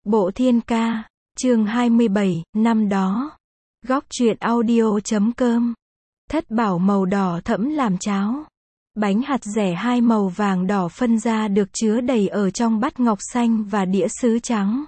Bộ Thiên Ca, chương 27, năm đó. Góc truyện audio.com. Thất bảo màu đỏ thẫm làm cháo. Bánh hạt dẻ hai màu vàng đỏ phân ra được chứa đầy ở trong bát ngọc xanh và đĩa sứ trắng.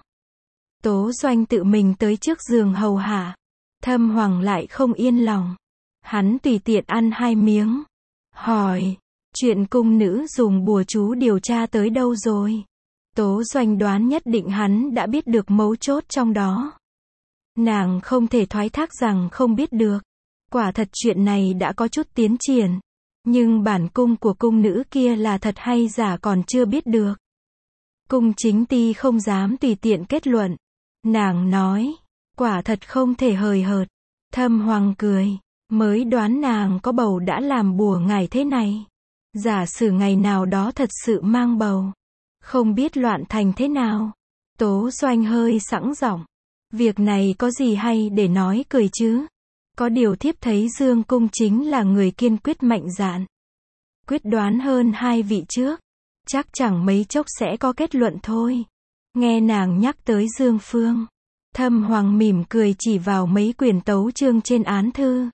Tố Doanh tự mình tới trước giường hầu hạ. Thâm Hoàng lại không yên lòng. Hắn tùy tiện ăn hai miếng. Hỏi, chuyện cung nữ dùng bùa chú điều tra tới đâu rồi? Tố Doanh đoán nhất định hắn đã biết được mấu chốt trong đó. Nàng không thể thoái thác rằng không biết được. Quả thật chuyện này đã có chút tiến triển. Nhưng bản cung của cung nữ kia là thật hay giả còn chưa biết được. Cung chính ti không dám tùy tiện kết luận. Nàng nói, quả thật không thể hời hợt. Thâm Hoàng cười, mới đoán nàng có bầu đã làm bùa ngải thế này. Giả sử ngày nào đó thật sự mang bầu, không biết loạn thành thế nào. Tố Doanh hơi sẵn giọng. Việc này có gì hay để nói cười chứ? Có điều thiếp thấy Dương Cung chính là người kiên quyết mạnh dạn. Quyết đoán hơn hai vị trước. Chắc chẳng mấy chốc sẽ có kết luận thôi. Nghe nàng nhắc tới Dương Phương. Thâm Hoàng mỉm cười chỉ vào mấy quyển tấu chương trên án thư.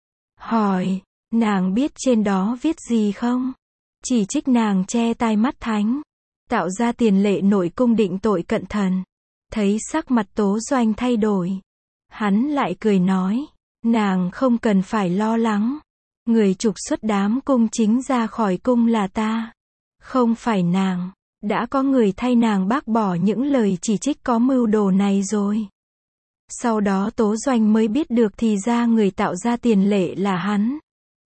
Hỏi, nàng biết trên đó viết gì không? Chỉ trích nàng che tai mắt thánh. Tạo ra tiền lệ nội cung định tội cận thần. Thấy sắc mặt Tố Doanh thay đổi. Hắn lại cười nói, nàng không cần phải lo lắng. Người trục xuất đám cung chính ra khỏi cung là ta. Không phải nàng. Đã có người thay nàng bác bỏ những lời chỉ trích có mưu đồ này rồi. Sau đó Tố Doanh mới biết được thì ra người tạo ra tiền lệ là hắn.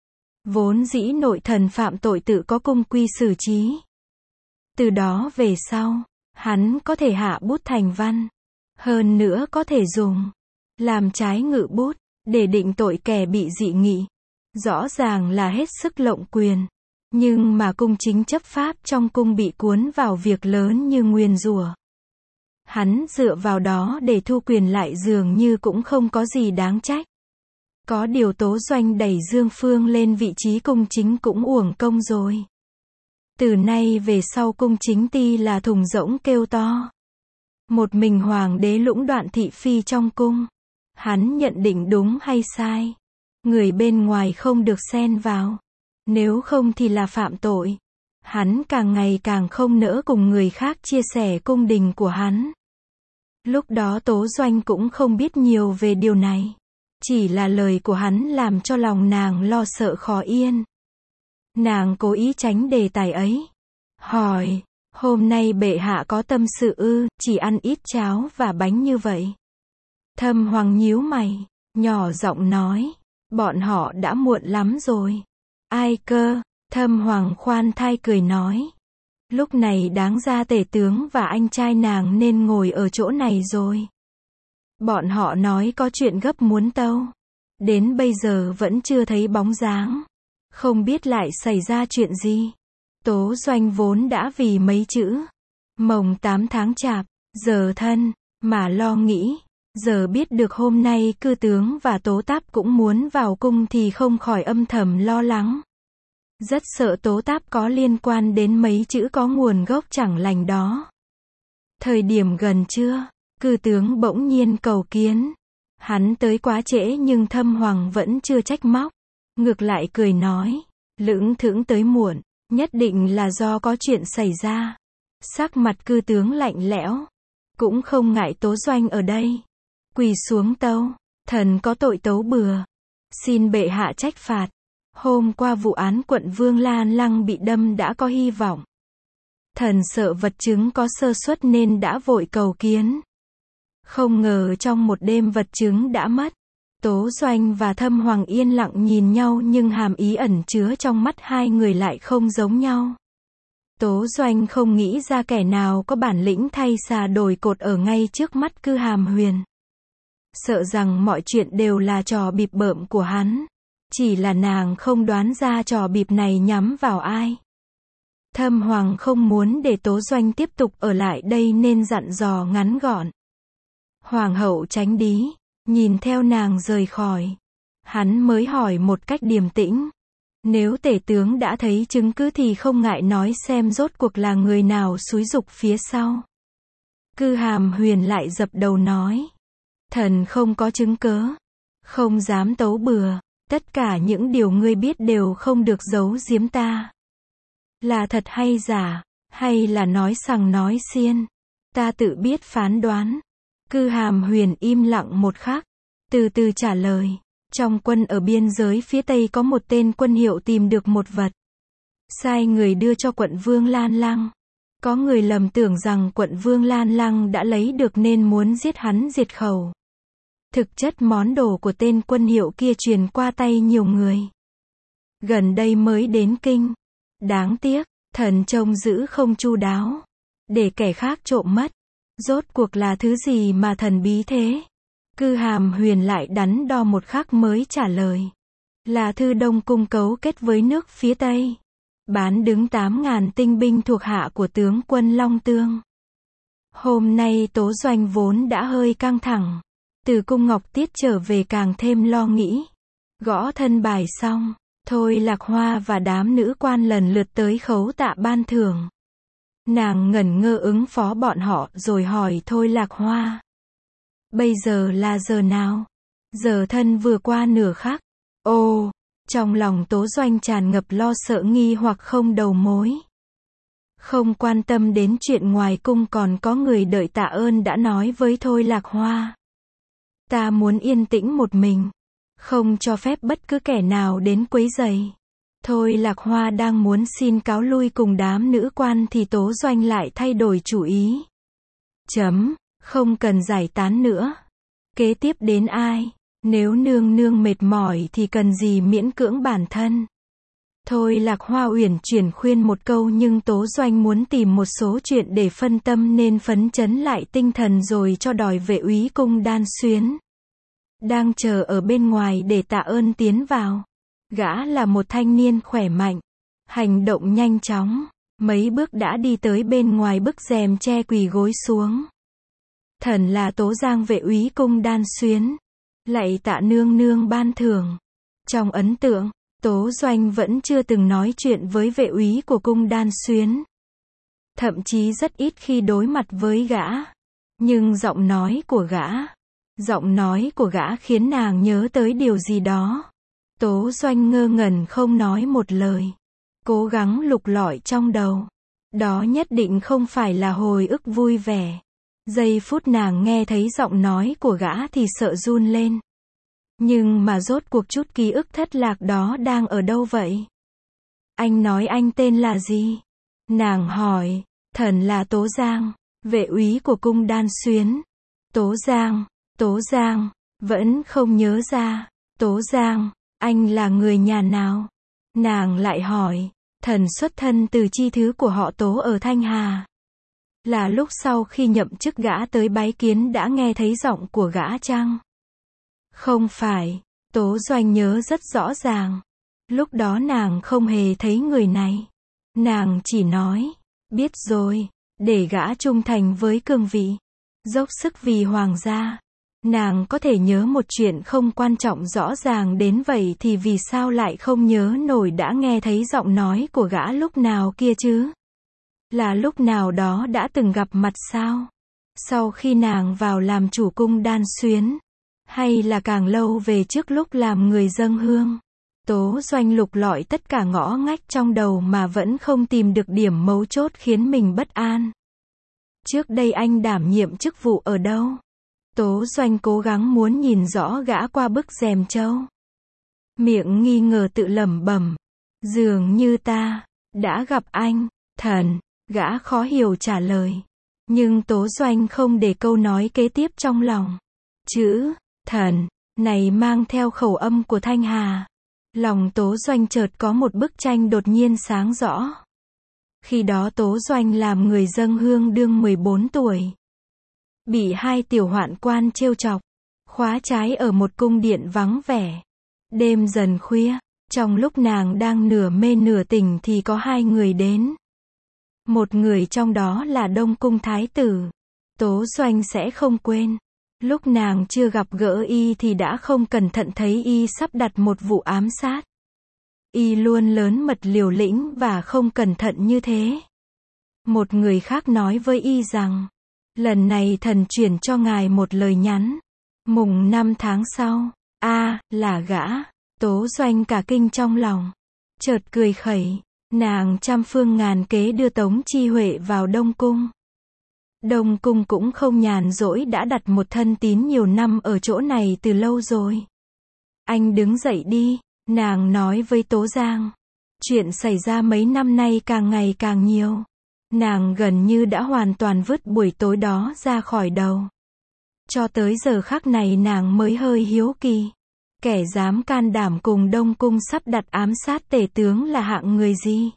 Vốn dĩ nội thần phạm tội tự có cung quy xử trí. Từ đó về sau, hắn có thể hạ bút thành văn. Hơn nữa có thể dùng làm trái ngự bút, để định tội kẻ bị dị nghị. Rõ ràng là hết sức lộng quyền. Nhưng mà cung chính chấp pháp trong cung bị cuốn vào việc lớn như nguyền rủa. Hắn dựa vào đó để thu quyền lại dường như cũng không có gì đáng trách. Có điều Tố Doanh đẩy Dương Phương lên vị trí cung chính cũng uổng công rồi. Từ nay về sau cung chính ti là thùng rỗng kêu to. Một mình hoàng đế lũng đoạn thị phi trong cung. Hắn nhận định đúng hay sai. Người bên ngoài không được xen vào. Nếu không thì là phạm tội. Hắn càng ngày càng không nỡ cùng người khác chia sẻ cung đình của hắn. Lúc đó Tố Doanh cũng không biết nhiều về điều này. Chỉ là lời của hắn làm cho lòng nàng lo sợ khó yên. Nàng cố ý tránh đề tài ấy. Hỏi, hôm nay bệ hạ có tâm sự ư, chỉ ăn ít cháo và bánh như vậy? Thâm Hoàng nhíu mày, nhỏ giọng nói, bọn họ đã muộn lắm rồi. Ai cơ? Thâm Hoàng khoan thai cười nói. Lúc này đáng ra tể tướng và anh trai nàng nên ngồi ở chỗ này rồi. Bọn họ nói có chuyện gấp muốn tâu. Đến bây giờ vẫn chưa thấy bóng dáng. Không biết lại xảy ra chuyện gì. Tố Doanh vốn đã vì mấy chữ mồng 8 tháng chạp, giờ thân, mà lo nghĩ. Giờ biết được hôm nay cư tướng và Tố Táp cũng muốn vào cung thì không khỏi âm thầm lo lắng. Rất sợ Tố Táp có liên quan đến mấy chữ có nguồn gốc chẳng lành đó. Thời điểm gần trưa, cư tướng bỗng nhiên cầu kiến. Hắn tới quá trễ nhưng Thâm Hoàng vẫn chưa trách móc. Ngược lại cười nói, lững thững tới muộn, nhất định là do có chuyện xảy ra. Sắc mặt cư tướng lạnh lẽo. Cũng không ngại Tố Doanh ở đây. Quỳ xuống tâu, thần có tội tấu bừa. Xin bệ hạ trách phạt. Hôm qua vụ án quận Vương Lan Lăng bị đâm đã có hy vọng. Thần sợ vật chứng có sơ suất nên đã vội cầu kiến. Không ngờ trong một đêm vật chứng đã mất. Tố Doanh và Thâm Hoàng yên lặng nhìn nhau nhưng hàm ý ẩn chứa trong mắt hai người lại không giống nhau. Tố Doanh không nghĩ ra kẻ nào có bản lĩnh thay xà đổi cột ở ngay trước mắt Cư Hàm Huyền. Sợ rằng mọi chuyện đều là trò bịp bợm của hắn. Chỉ là nàng không đoán ra trò bịp này nhắm vào ai. Thâm Hoàng không muốn để Tố Doanh tiếp tục ở lại đây nên dặn dò ngắn gọn. Hoàng hậu tránh đí, nhìn theo nàng rời khỏi. Hắn mới hỏi một cách điềm tĩnh. Nếu tể tướng đã thấy chứng cứ thì không ngại nói xem rốt cuộc là người nào xúi giục phía sau. Cư Hàm Huyền lại dập đầu nói. Thần không có chứng cớ. Không dám tấu bừa. Tất cả những điều ngươi biết đều không được giấu giếm ta. Là thật hay giả, hay là nói sằng nói xiên. Ta tự biết phán đoán. Cư Hàm Huyền im lặng một khắc. Từ từ trả lời. Trong quân ở biên giới phía Tây có một tên quân hiệu tìm được một vật. Sai người đưa cho quận Vương Lan Lăng. Có người lầm tưởng rằng quận Vương Lan Lăng đã lấy được nên muốn giết hắn diệt khẩu. Thực chất món đồ của tên quân hiệu kia truyền qua tay nhiều người. Gần đây mới đến kinh. Đáng tiếc, thần trông giữ không chu đáo. Để kẻ khác trộm mất. Rốt cuộc là thứ gì mà thần bí thế? Cư Hàm Huyền lại đắn đo một khắc mới trả lời. Là thư Đông Cung cấu kết với nước phía Tây. Bán đứng 8.000 tinh binh thuộc hạ của tướng quân Long Tương. Hôm nay Tố Doanh vốn đã hơi căng thẳng. Từ cung Ngọc Tiết trở về càng thêm lo nghĩ. Gõ thân bài xong, Thôi Lạc Hoa và đám nữ quan lần lượt tới khấu tạ ban thưởng. Nàng ngẩn ngơ ứng phó bọn họ rồi hỏi Thôi Lạc Hoa. Bây giờ là giờ nào? Giờ thân vừa qua nửa khắc. Ồ, trong lòng Tố Doanh tràn ngập lo sợ nghi hoặc không đầu mối. Không quan tâm đến chuyện ngoài cung còn có người đợi tạ ơn đã nói với Thôi Lạc Hoa. Ta muốn yên tĩnh một mình. Không cho phép bất cứ kẻ nào đến quấy rầy. Thôi Lạc Hoa đang muốn xin cáo lui cùng đám nữ quan thì Tố Doanh lại thay đổi chủ ý. Không cần giải tán nữa. Kế tiếp đến ai? Nếu nương nương mệt mỏi thì cần gì miễn cưỡng bản thân. Thôi Lạc Hoa uyển chuyển khuyên một câu nhưng Tố Doanh muốn tìm một số chuyện để phân tâm nên phấn chấn lại tinh thần rồi cho đòi vệ úy cung Đan Xuyến. Đang chờ ở bên ngoài để tạ ơn tiến vào. Gã là một thanh niên khỏe mạnh. Hành động nhanh chóng. Mấy bước đã đi tới bên ngoài bức rèm che quỳ gối xuống. Thần là Tố Giang vệ úy cung Đan Xuyến. Lạy tạ nương nương ban thưởng. Trong ấn tượng, Tố Doanh vẫn chưa từng nói chuyện với vệ úy của cung Đan Xuyến. Thậm chí rất ít khi đối mặt với gã. Nhưng giọng nói của gã khiến nàng nhớ tới điều gì đó. Tố Doanh ngơ ngẩn không nói một lời. Cố gắng lục lọi trong đầu. Đó nhất định không phải là hồi ức vui vẻ. Giây phút nàng nghe thấy giọng nói của gã thì sợ run lên. Nhưng mà rốt cuộc chút ký ức thất lạc đó đang ở đâu vậy? Anh nói anh tên là gì? Nàng hỏi. Thần là Tố Giang, vệ úy của cung Đan Xuyến. Tố Giang, vẫn không nhớ ra. Tố Giang, anh là người nhà nào? Nàng lại hỏi. Thần xuất thân từ chi thứ của họ Tố ở Thanh Hà. Là lúc sau khi nhậm chức gã tới bái kiến đã nghe thấy giọng của gã chăng? Không phải, Tố Doanh nhớ rất rõ ràng. Lúc đó nàng không hề thấy người này. Nàng chỉ nói, biết rồi, để gã trung thành với cương vị, dốc sức vì hoàng gia. Nàng có thể nhớ một chuyện không quan trọng rõ ràng đến vậy thì vì sao lại không nhớ nổi đã nghe thấy giọng nói của gã lúc nào kia chứ? Là lúc nào đó đã từng gặp mặt sao? Sau khi nàng vào làm chủ cung Đan Xuyến? Hay là càng lâu về trước lúc làm người dâng hương? Tố Doanh lục lọi tất cả ngõ ngách trong đầu mà vẫn không tìm được điểm mấu chốt khiến mình bất an. Trước đây anh đảm nhiệm chức vụ ở đâu? Tố Doanh cố gắng muốn nhìn rõ gã qua bức rèm trâu. Miệng nghi ngờ tự lẩm bẩm. Dường như ta đã gặp anh, thần. Gã khó hiểu trả lời. Nhưng Tố Doanh không để câu nói kế tiếp trong lòng. Chữ thần này mang theo khẩu âm của Thanh Hà. Lòng Tố Doanh chợt có một bức tranh đột nhiên sáng rõ. Khi đó Tố Doanh làm người dâng hương đương 14 tuổi. Bị hai tiểu hoạn quan trêu chọc. Khóa trái ở một cung điện vắng vẻ. Đêm dần khuya, trong lúc nàng đang nửa mê nửa tỉnh thì có hai người đến. Một người trong đó là Đông Cung Thái tử. Tố Doanh sẽ không quên. Lúc nàng chưa gặp gỡ y thì đã không cẩn thận thấy y sắp đặt một vụ ám sát. Y luôn lớn mật liều lĩnh và không cẩn thận như thế. Một người khác nói với y rằng, Lần này thần chuyển cho ngài một lời nhắn. Mùng 5 tháng sau. Là gã. Tố Doanh cả kinh trong lòng. Chợt cười khẩy. Nàng trăm phương ngàn kế đưa Tống Chi Huệ vào Đông Cung. Đông Cung cũng không nhàn rỗi đã đặt một thân tín nhiều năm ở chỗ này từ lâu rồi. Anh đứng dậy đi, nàng nói với Tố Giang. Chuyện xảy ra mấy năm nay càng ngày càng nhiều. Nàng gần như đã hoàn toàn vứt buổi tối đó ra khỏi đầu. Cho tới giờ khắc này nàng mới hơi hiếu kỳ. Kẻ dám can đảm cùng Đông Cung sắp đặt ám sát tể tướng là hạng người gì?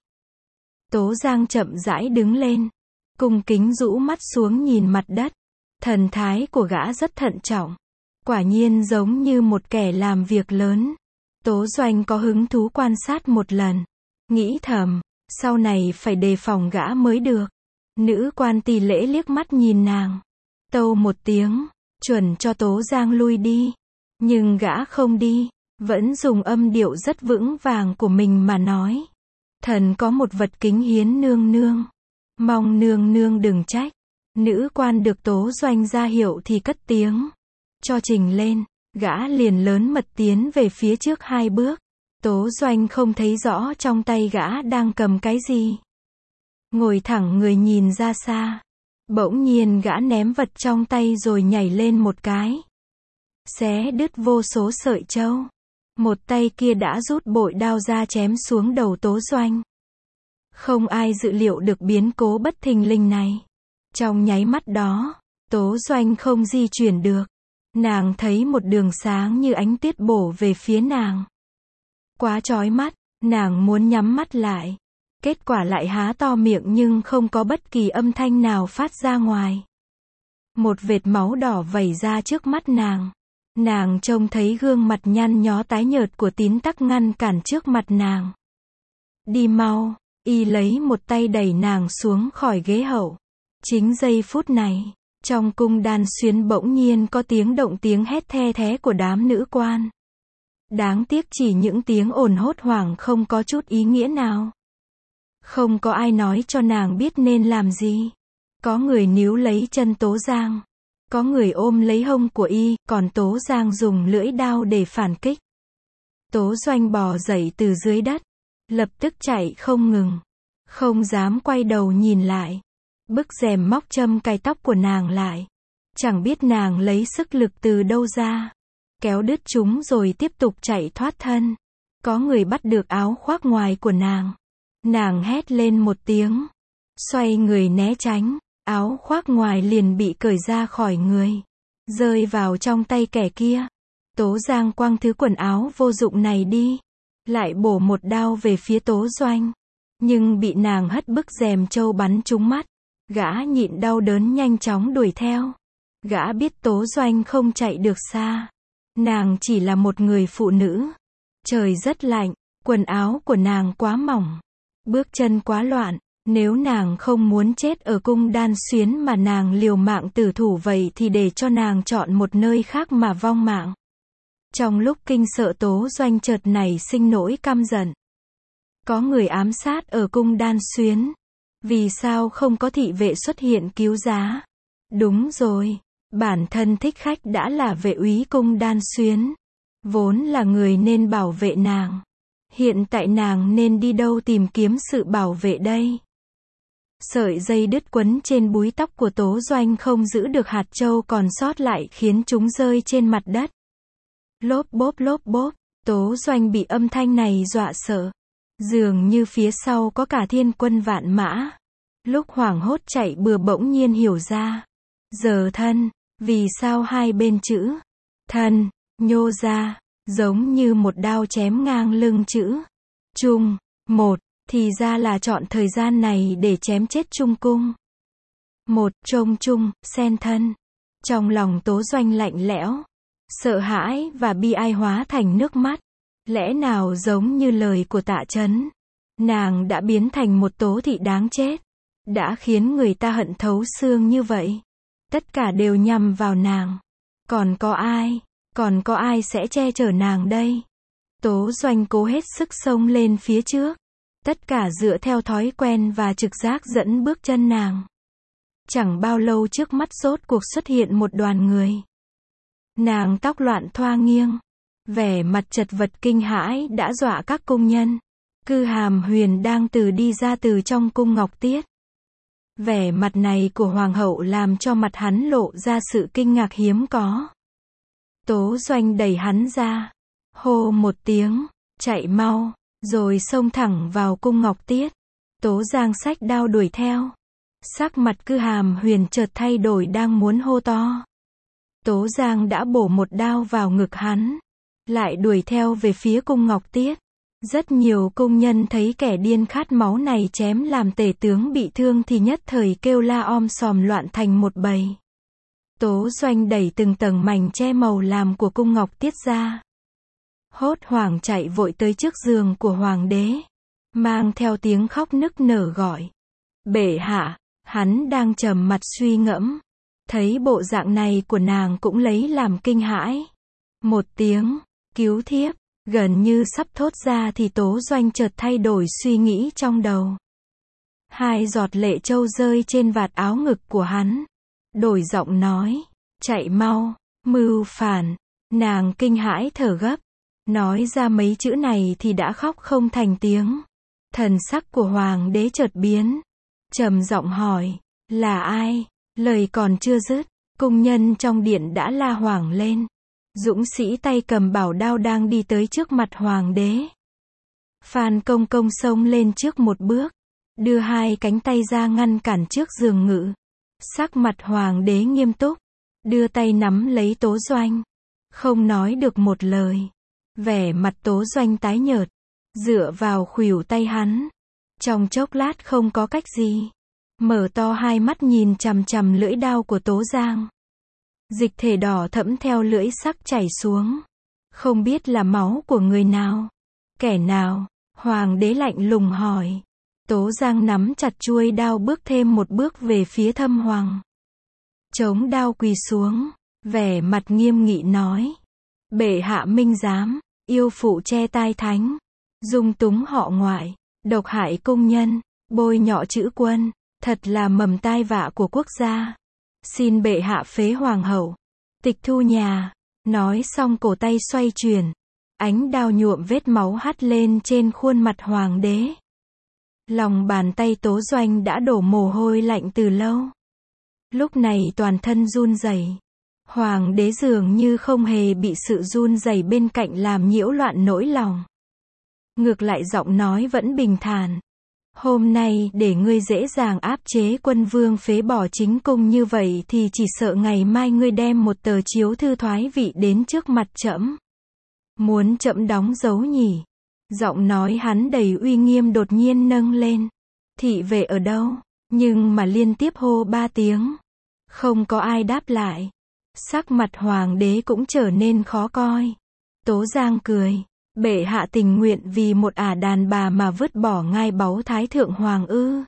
Tố Giang chậm rãi đứng lên. Cung kính rũ mắt xuống nhìn mặt đất. Thần thái của gã rất thận trọng. Quả nhiên giống như một kẻ làm việc lớn. Tố Doanh có hứng thú quan sát một lần. Nghĩ thầm, sau này phải đề phòng gã mới được. Nữ quan tỳ lễ liếc mắt nhìn nàng. Tâu một tiếng, chuẩn cho Tố Giang lui đi. Nhưng gã không đi, vẫn dùng âm điệu rất vững vàng của mình mà nói. Thần có một vật kính hiến nương nương. Mong nương nương đừng trách. Nữ quan được Tố Doanh ra hiệu thì cất tiếng. Cho trình lên, gã liền lớn mật tiến về phía trước 2 bước. Tố Doanh không thấy rõ trong tay gã đang cầm cái gì. Ngồi thẳng người nhìn ra xa. Bỗng nhiên gã ném vật trong tay rồi nhảy lên một cái. Xé đứt vô số sợi trâu. Một tay kia đã rút bội đao ra chém xuống đầu Tố Doanh. Không ai dự liệu được biến cố bất thình lình này. Trong nháy mắt đó, Tố Doanh không di chuyển được. Nàng thấy một đường sáng như ánh tuyết bổ về phía nàng. Quá chói mắt, nàng muốn nhắm mắt lại. Kết quả lại há to miệng nhưng không có bất kỳ âm thanh nào phát ra ngoài. Một vệt máu đỏ vẩy ra trước mắt nàng. Nàng trông thấy gương mặt nhăn nhó tái nhợt của Tín Tắc ngăn cản trước mặt nàng. Đi mau, y lấy một tay đẩy nàng xuống khỏi ghế hậu. Chính giây phút này, trong cung Đan Xuyến bỗng nhiên có tiếng hét the thé của đám nữ quan. Đáng tiếc chỉ những tiếng ồn hốt hoảng không có chút ý nghĩa nào. Không có ai nói cho nàng biết nên làm gì. Có người níu lấy chân Tố Giang. Có người ôm lấy hông của y, còn Tố Giang dùng lưỡi đao để phản kích. Tố Doanh bò dậy từ dưới đất. Lập tức chạy không ngừng. Không dám quay đầu nhìn lại. Bức rèm móc châm cài tóc của nàng lại. Chẳng biết nàng lấy sức lực từ đâu ra. Kéo đứt chúng rồi tiếp tục chạy thoát thân. Có người bắt được áo khoác ngoài của nàng. Nàng hét lên một tiếng. Xoay người né tránh. Áo khoác ngoài liền bị cởi ra khỏi người. Rơi vào trong tay kẻ kia. Tố Giang quăng thứ quần áo vô dụng này đi. Lại bổ một đao về phía Tố Doanh. Nhưng bị nàng hất bức rèm trâu bắn trúng mắt. Gã nhịn đau đớn nhanh chóng đuổi theo. Gã biết Tố Doanh không chạy được xa. Nàng chỉ là một người phụ nữ. Trời rất lạnh, quần áo của nàng quá mỏng. Bước chân quá loạn. Nếu nàng không muốn chết ở cung Đan Xuyến mà nàng liều mạng tử thủ vậy thì để cho nàng chọn một nơi khác mà vong mạng. Trong lúc kinh sợ Tố Doanh chợt nảy sinh nỗi căm giận. Có người ám sát ở cung Đan Xuyến. Vì sao không có thị vệ xuất hiện cứu giá? Đúng rồi, bản thân Thích Khách đã là vệ úy cung Đan Xuyến. Vốn là người nên bảo vệ nàng. Hiện tại nàng nên đi đâu tìm kiếm sự bảo vệ đây? Sợi dây đứt quấn trên búi tóc của Tố Doanh không giữ được hạt châu còn sót lại khiến chúng rơi trên mặt đất. Lốp bốp, Tố Doanh bị âm thanh này dọa sợ. Dường như phía sau có cả thiên quân vạn mã. Lúc hoảng hốt chạy bừa bỗng nhiên hiểu ra. Giờ thân, vì sao hai bên chữ thân nhô ra, giống như một đao chém ngang lưng chữ Trung, một, thì ra là chọn thời gian này để chém chết Trung Cung. Một, trông Trung, xen thân. Trong lòng Tố Doanh lạnh lẽo, sợ hãi và bi ai hóa thành nước mắt. Lẽ nào giống như lời của Tạ Trấn, nàng đã biến thành một Tố thị đáng chết, đã khiến người ta hận thấu xương như vậy. Tất cả đều nhằm vào nàng. Còn có ai sẽ che chở nàng đây? Tố Doanh cố hết sức xông lên phía trước. Tất cả dựa theo thói quen và trực giác dẫn bước chân nàng. Chẳng bao lâu trước mắt rốt cuộc xuất hiện một đoàn người. Nàng tóc loạn thoa nghiêng, vẻ mặt chật vật kinh hãi đã dọa các cung nhân. Cư Hàm Huyền đang đi ra từ trong cung Ngọc Tiết. Vẻ mặt này của hoàng hậu làm cho mặt hắn lộ ra sự kinh ngạc hiếm có. Tố Doanh đẩy hắn ra, hô một tiếng, chạy mau, rồi xông thẳng vào cung Ngọc Tiết. Tố Giang xách đao đuổi theo. Sắc mặt Cư Hàm Huyền chợt thay đổi đang muốn hô to. Tố Giang đã bổ một đao vào ngực hắn, lại đuổi theo về phía cung Ngọc Tiết. Rất nhiều cung nhân thấy kẻ điên khát máu này chém làm tể tướng bị thương thì nhất thời kêu la om sòm loạn thành một bầy. Tố Doanh đẩy từng tầng mảnh che màu làm của cung Ngọc Tiết ra. Hốt hoảng chạy vội tới trước giường của hoàng đế, mang theo tiếng khóc nức nở gọi. Bệ hạ, hắn đang trầm mặt suy ngẫm. Thấy bộ dạng này của nàng cũng lấy làm kinh hãi. Một tiếng, cứu thiếp, gần như sắp thốt ra thì Tố Doanh chợt thay đổi suy nghĩ trong đầu. Hai giọt lệ trâu rơi trên vạt áo ngực của hắn. Đổi giọng nói, chạy mau, mưu phản. Nàng kinh hãi thở gấp. Nói ra mấy chữ này thì đã khóc không thành tiếng. Thần sắc của hoàng đế chợt biến. Trầm giọng hỏi, là ai? Lời còn chưa dứt, cung nhân trong điện đã la hoảng lên. Dũng sĩ tay cầm bảo đao đang đi tới trước mặt hoàng đế. Phan Công Công xông lên trước một bước, đưa hai cánh tay ra ngăn cản trước giường ngự. Sắc mặt hoàng đế nghiêm túc, đưa tay nắm lấy Tố Doanh, không nói được một lời. Vẻ mặt Tố Doanh tái nhợt, dựa vào khuỷu tay hắn. Trong chốc lát không có cách gì, mở to hai mắt nhìn chằm chằm lưỡi đao của Tố Giang. Dịch thể đỏ thẫm theo lưỡi sắc chảy xuống. Không biết là máu của người nào, kẻ nào, hoàng đế lạnh lùng hỏi. Tố Giang nắm chặt chuôi đao bước thêm một bước về phía Thâm Hoàng. Chống đao quỳ xuống, vẻ mặt nghiêm nghị nói. Bệ hạ minh giám, yêu phụ che tai thánh, dung túng họ ngoại, độc hại cung nhân, bôi nhọ chữ quân, thật là mầm tai vạ của quốc gia. Xin bệ hạ phế hoàng hậu, tịch thu nhà. Nói xong cổ tay xoay chuyển, ánh đao nhuộm vết máu hắt lên trên khuôn mặt hoàng đế. Lòng bàn tay Tố Doanh đã đổ mồ hôi lạnh từ lâu. Lúc này toàn thân run rẩy. Hoàng đế dường như không hề bị sự run rẩy bên cạnh làm nhiễu loạn nỗi lòng. Ngược lại giọng nói vẫn bình thản. Hôm nay để ngươi dễ dàng áp chế quân vương phế bỏ chính cung như vậy thì chỉ sợ ngày mai ngươi đem một tờ chiếu thư thoái vị đến trước mặt trẫm. Muốn trẫm đóng dấu nhỉ? Giọng nói hắn đầy uy nghiêm đột nhiên nâng lên. Thị vệ ở đâu? Nhưng mà liên tiếp hô 3 tiếng. Không có ai đáp lại. Sắc mặt hoàng đế cũng trở nên khó coi. Tố Giang cười. Bệ hạ tình nguyện vì một đàn bà mà vứt bỏ ngai báu thái thượng hoàng ư?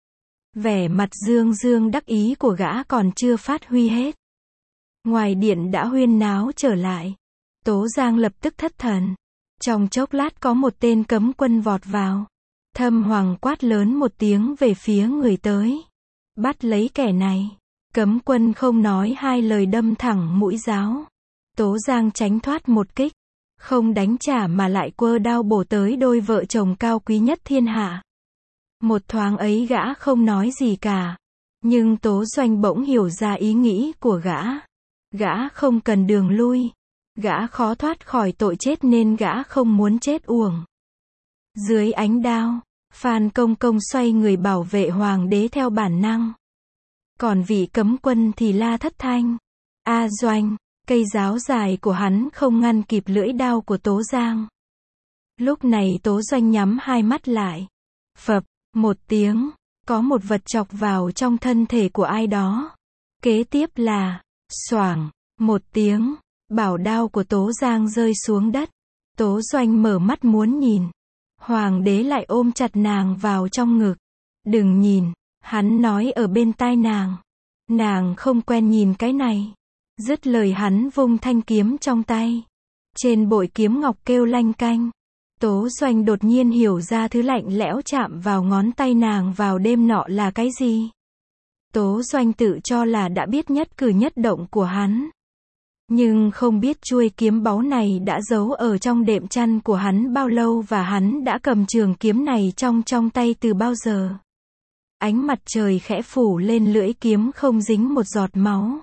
Vẻ mặt dương dương đắc ý của gã còn chưa phát huy hết. Ngoài điện đã huyên náo trở lại. Tố Giang lập tức thất thần. Trong chốc lát có một tên cấm quân vọt vào. Thâm Hoàng quát lớn một tiếng về phía người tới. Bắt lấy kẻ này. Cấm quân không nói hai lời đâm thẳng mũi giáo. Tố Giang tránh thoát một kích. Không đánh trả mà lại quơ đao bổ tới đôi vợ chồng cao quý nhất thiên hạ. Một thoáng ấy gã không nói gì cả. Nhưng Tố Doanh bỗng hiểu ra ý nghĩ của gã. Gã không cần đường lui. Gã khó thoát khỏi tội chết nên gã không muốn chết uổng. Dưới ánh đao, Phan Công Công xoay người bảo vệ hoàng đế theo bản năng. Còn vị cấm quân thì la thất thanh. A Doanh, cây giáo dài của hắn không ngăn kịp lưỡi đao của Tố Giang. Lúc này Tố Doanh nhắm hai mắt lại. Phập, một tiếng, có một vật chọc vào trong thân thể của ai đó. Kế tiếp là, xoảng, một tiếng, bảo đao của Tố Giang rơi xuống đất. Tố Doanh mở mắt muốn nhìn. Hoàng đế lại ôm chặt nàng vào trong ngực. Đừng nhìn, hắn nói ở bên tai nàng. Nàng không quen nhìn cái này. Dứt lời hắn vung thanh kiếm trong tay. Trên bội kiếm ngọc kêu lanh canh. Tố Doanh đột nhiên hiểu ra thứ lạnh lẽo chạm vào ngón tay nàng vào đêm nọ là cái gì. Tố Doanh tự cho là đã biết nhất cử nhất động của hắn. Nhưng không biết chuôi kiếm báu này đã giấu ở trong đệm chăn của hắn bao lâu và hắn đã cầm trường kiếm này trong tay từ bao giờ. Ánh mặt trời khẽ phủ lên lưỡi kiếm không dính một giọt máu.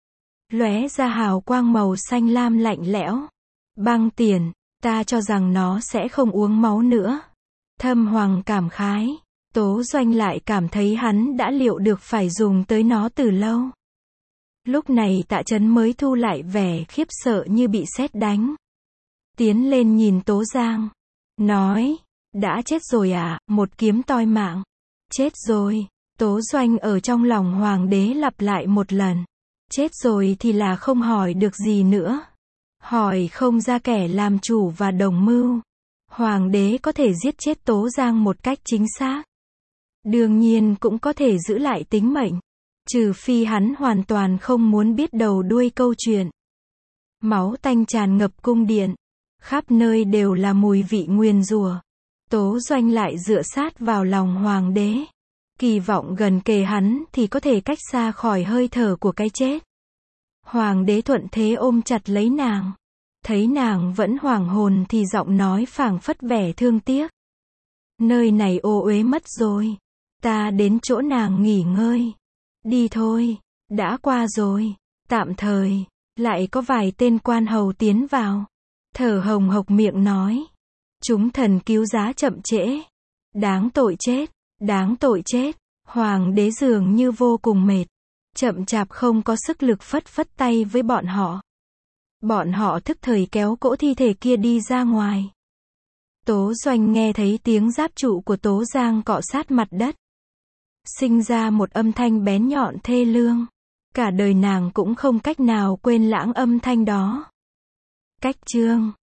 Lóe ra hào quang màu xanh lam lạnh lẽo. Băng tiền, ta cho rằng nó sẽ không uống máu nữa. Thâm Hoàng cảm khái. Tố Doanh lại cảm thấy hắn đã liệu được phải dùng tới nó từ lâu. Lúc này Tạ Chấn mới thu lại vẻ khiếp sợ như bị sét đánh. Tiến lên nhìn Tố Giang. Nói, đã chết rồi à, một kiếm toi mạng. Chết rồi. Tố Doanh ở trong lòng Hoàng đế lặp lại một lần. Chết rồi thì là không hỏi được gì nữa. Hỏi không ra kẻ làm chủ và đồng mưu. Hoàng đế có thể giết chết Tố Giang một cách chính xác. Đương nhiên cũng có thể giữ lại tính mệnh. Trừ phi hắn hoàn toàn không muốn biết đầu đuôi câu chuyện. Máu tanh tràn ngập cung điện. Khắp nơi đều là mùi vị nguyền rủa. Tố Doanh lại dựa sát vào lòng Hoàng đế. Kỳ vọng gần kề hắn thì có thể cách xa khỏi hơi thở của cái chết. Hoàng đế thuận thế ôm chặt lấy nàng. Thấy nàng vẫn hoảng hồn thì giọng nói phảng phất vẻ thương tiếc. Nơi này ô uế mất rồi. Ta đến chỗ nàng nghỉ ngơi. Đi thôi, đã qua rồi. Tạm thời, lại có vài tên quan hầu tiến vào. Thở hồng hộc miệng nói. Chúng thần cứu giá chậm trễ. Đáng tội chết, đáng tội chết. Hoàng đế dường như vô cùng mệt. Chậm chạp không có sức lực phất phất tay với bọn họ. Bọn họ thức thời kéo cỗ thi thể kia đi ra ngoài. Tố Doanh nghe thấy tiếng giáp trụ của Tố Giang cọ sát mặt đất. Sinh ra một âm thanh bén nhọn thê lương. Cả đời nàng cũng không cách nào quên lãng âm thanh đó. Cách chương